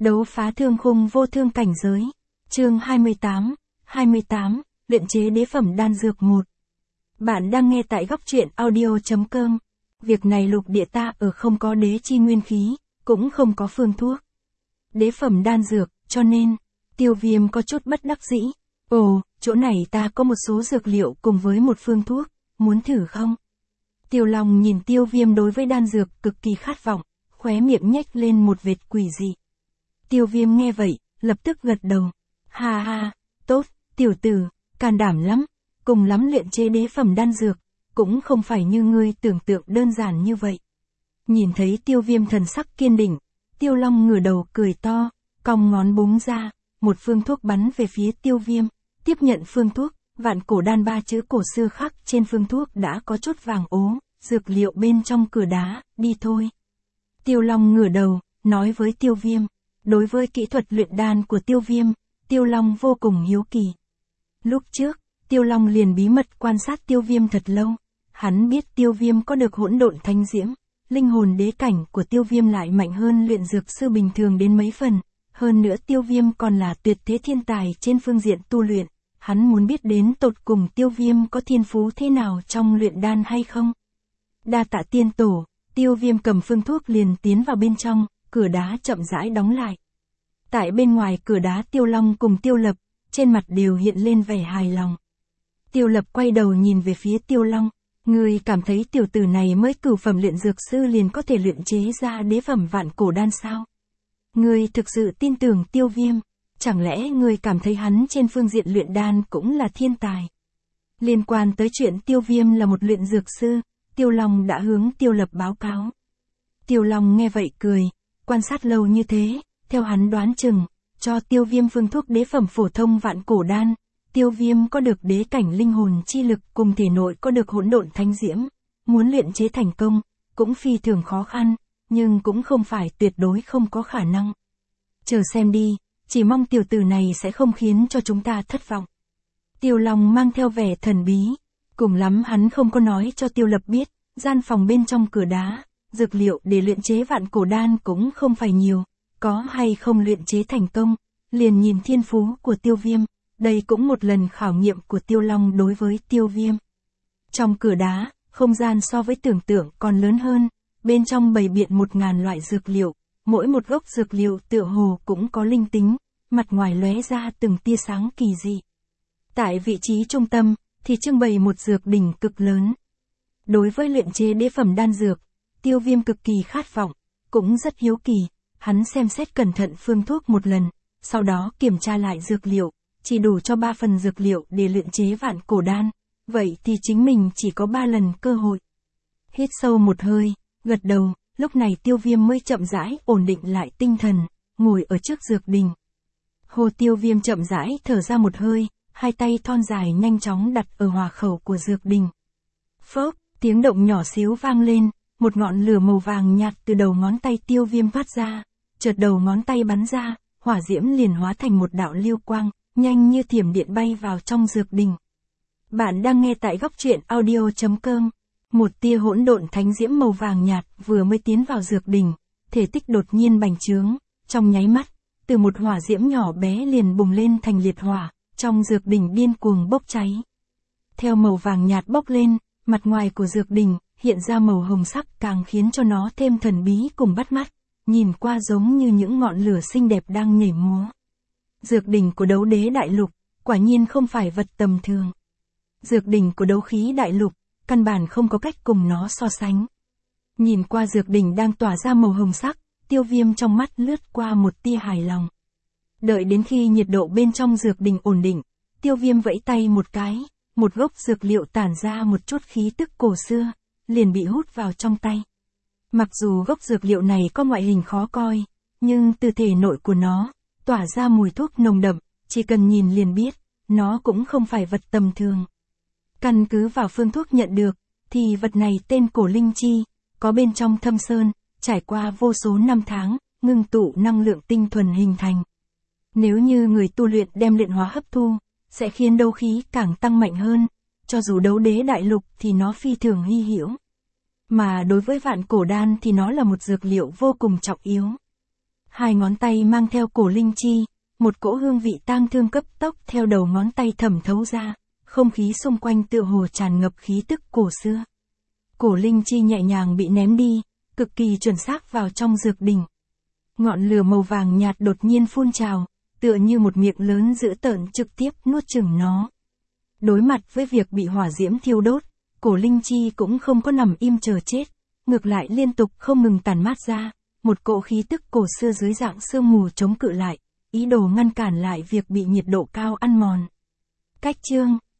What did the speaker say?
Đấu phá thương khung vô thương cảnh giới. Chương 28, luyện chế đế phẩm đan dược 1. Bạn đang nghe tại góc truyện audio.com. Việc này lục địa ta ở không có đế chi nguyên khí, cũng không có phương thuốc. Đế phẩm đan dược, cho nên, Tiêu Viêm có chút bất đắc dĩ. Ồ, chỗ này ta có một số dược liệu cùng với một phương thuốc, muốn thử không? Tiêu Long nhìn Tiêu Viêm đối với đan dược cực kỳ khát vọng, khóe miệng nhếch lên một vệt quỷ dị. Tiêu Viêm nghe vậy, lập tức gật đầu. Ha ha, tốt, tiểu tử, can đảm lắm, cùng lắm luyện chế đế phẩm đan dược, cũng không phải như ngươi tưởng tượng đơn giản như vậy. Nhìn thấy Tiêu Viêm thần sắc kiên định, Tiêu Long ngửa đầu cười to, cong ngón búng ra, một phương thuốc bắn về phía Tiêu Viêm, tiếp nhận phương thuốc, vạn cổ đan 3 chữ cổ xưa khắc trên phương thuốc đã có chút vàng ố, dược liệu bên trong cửa đá, đi thôi. Tiêu Long ngửa đầu, nói với Tiêu Viêm. Đối với kỹ thuật luyện đan của Tiêu Viêm, Tiêu Long vô cùng hiếu kỳ. Lúc trước, Tiêu Long liền bí mật quan sát Tiêu Viêm thật lâu. Hắn biết Tiêu Viêm có được hỗn độn thánh diễm, linh hồn đế cảnh của Tiêu Viêm lại mạnh hơn luyện dược sư bình thường đến mấy phần. Hơn nữa Tiêu Viêm còn là tuyệt thế thiên tài trên phương diện tu luyện. Hắn muốn biết đến tột cùng Tiêu Viêm có thiên phú thế nào trong luyện đan hay không. Đa tạ tiên tổ, Tiêu Viêm cầm phương thuốc liền tiến vào bên trong. Cửa đá chậm rãi đóng lại. Tại bên ngoài cửa đá Tiêu Long cùng Tiêu Lập, trên mặt đều hiện lên vẻ hài lòng. Tiêu Lập quay đầu nhìn về phía Tiêu Long, ngươi cảm thấy tiểu tử này mới cửu phẩm luyện dược sư liền có thể luyện chế ra đế phẩm vạn cổ đan sao? Ngươi thực sự tin tưởng Tiêu Viêm, chẳng lẽ ngươi cảm thấy hắn trên phương diện luyện đan cũng là thiên tài? Liên quan tới chuyện Tiêu Viêm là một luyện dược sư, Tiêu Long đã hướng Tiêu Lập báo cáo. Tiêu Long nghe vậy cười. Quan sát lâu như thế, theo hắn đoán chừng, cho Tiêu Viêm phương thuốc đế phẩm phổ thông vạn cổ đan, Tiêu Viêm có được đế cảnh linh hồn chi lực cùng thể nội có được hỗn độn thánh diễm, muốn luyện chế thành công, cũng phi thường khó khăn, nhưng cũng không phải tuyệt đối không có khả năng. Chờ xem đi, chỉ mong tiểu tử này sẽ không khiến cho chúng ta thất vọng. Tiêu Long mang theo vẻ thần bí, cùng lắm hắn không có nói cho Tiêu Lập biết, gian phòng bên trong cửa đá. Dược liệu để luyện chế vạn cổ đan cũng không phải nhiều, có hay không luyện chế thành công, liền nhìn thiên phú của Tiêu Viêm, đây cũng một lần khảo nghiệm của Tiêu Long đối với Tiêu Viêm. Trong cửa đá, không gian so với tưởng tượng còn lớn hơn, bên trong bày biện 1000 loại dược liệu, mỗi một gốc dược liệu tựa hồ cũng có linh tính, mặt ngoài lóe ra từng tia sáng kỳ dị. Tại vị trí trung tâm, thì trưng bày một dược đỉnh cực lớn. Đối với luyện chế đế phẩm đan dược, Tiêu Viêm cực kỳ khát vọng, cũng rất hiếu kỳ, hắn xem xét cẩn thận phương thuốc một lần, sau đó kiểm tra lại dược liệu, chỉ đủ cho 3 phần dược liệu để luyện chế vạn cổ đan, vậy thì chính mình chỉ có 3 lần cơ hội. Hít sâu một hơi, gật đầu, lúc này Tiêu Viêm mới chậm rãi ổn định lại tinh thần, ngồi ở trước dược đình. Hồ Tiêu Viêm chậm rãi thở ra một hơi, hai tay thon dài nhanh chóng đặt ở hỏa khẩu của dược đình. Phốc, tiếng động nhỏ xíu vang lên. Một ngọn lửa màu vàng nhạt từ đầu ngón tay Tiêu Viêm phát ra, chợt đầu ngón tay bắn ra, hỏa diễm liền hóa thành một đạo lưu quang, nhanh như thiểm điện bay vào trong dược đình. Bạn đang nghe tại góc truyện audio.com. Một tia hỗn độn thánh diễm màu vàng nhạt vừa mới tiến vào dược đình, thể tích đột nhiên bành trướng, trong nháy mắt, từ một hỏa diễm nhỏ bé liền bùng lên thành liệt hỏa, trong dược đình điên cuồng bốc cháy. Theo màu vàng nhạt bốc lên, mặt ngoài của dược đình hiện ra màu hồng sắc càng khiến cho nó thêm thần bí cùng bắt mắt, nhìn qua giống như những ngọn lửa xinh đẹp đang nhảy múa. Dược đỉnh của đấu đế đại lục, quả nhiên không phải vật tầm thường. Dược đỉnh của đấu khí đại lục, căn bản không có cách cùng nó so sánh. Nhìn qua dược đỉnh đang tỏa ra màu hồng sắc, Tiêu Viêm trong mắt lướt qua một tia hài lòng. Đợi đến khi nhiệt độ bên trong dược đỉnh ổn định, Tiêu Viêm vẫy tay một cái, một gốc dược liệu tản ra một chút khí tức cổ xưa, liền bị hút vào trong tay. Mặc dù gốc dược liệu này có ngoại hình khó coi, nhưng từ thể nội của nó, tỏa ra mùi thuốc nồng đậm, chỉ cần nhìn liền biết, nó cũng không phải vật tầm thường. Căn cứ vào phương thuốc nhận được, thì vật này tên cổ linh chi, có bên trong thâm sơn, trải qua vô số năm tháng, ngưng tụ năng lượng tinh thuần hình thành. Nếu như người tu luyện đem luyện hóa hấp thu, sẽ khiến đấu khí càng tăng mạnh hơn, cho dù đấu đế đại lục thì nó phi thường hy hữu. Mà đối với vạn cổ đan thì nó là một dược liệu vô cùng trọng yếu. 2 ngón tay mang theo cổ linh chi, một cỗ hương vị tang thương cấp tốc theo đầu ngón tay thẩm thấu ra, không khí xung quanh tựa hồ tràn ngập khí tức cổ xưa. Cổ linh chi nhẹ nhàng bị ném đi, cực kỳ chuẩn xác vào trong dược đỉnh. Ngọn lửa màu vàng nhạt đột nhiên phun trào, tựa như một miệng lớn dữ tợn trực tiếp nuốt chửng nó. Đối mặt với việc bị hỏa diễm thiêu đốt, cổ linh chi cũng không có nằm im chờ chết, ngược lại liên tục không ngừng tản mát ra, một cỗ khí tức cổ xưa dưới dạng sương mù chống cự lại, ý đồ ngăn cản lại việc bị nhiệt độ cao ăn mòn. Cách chương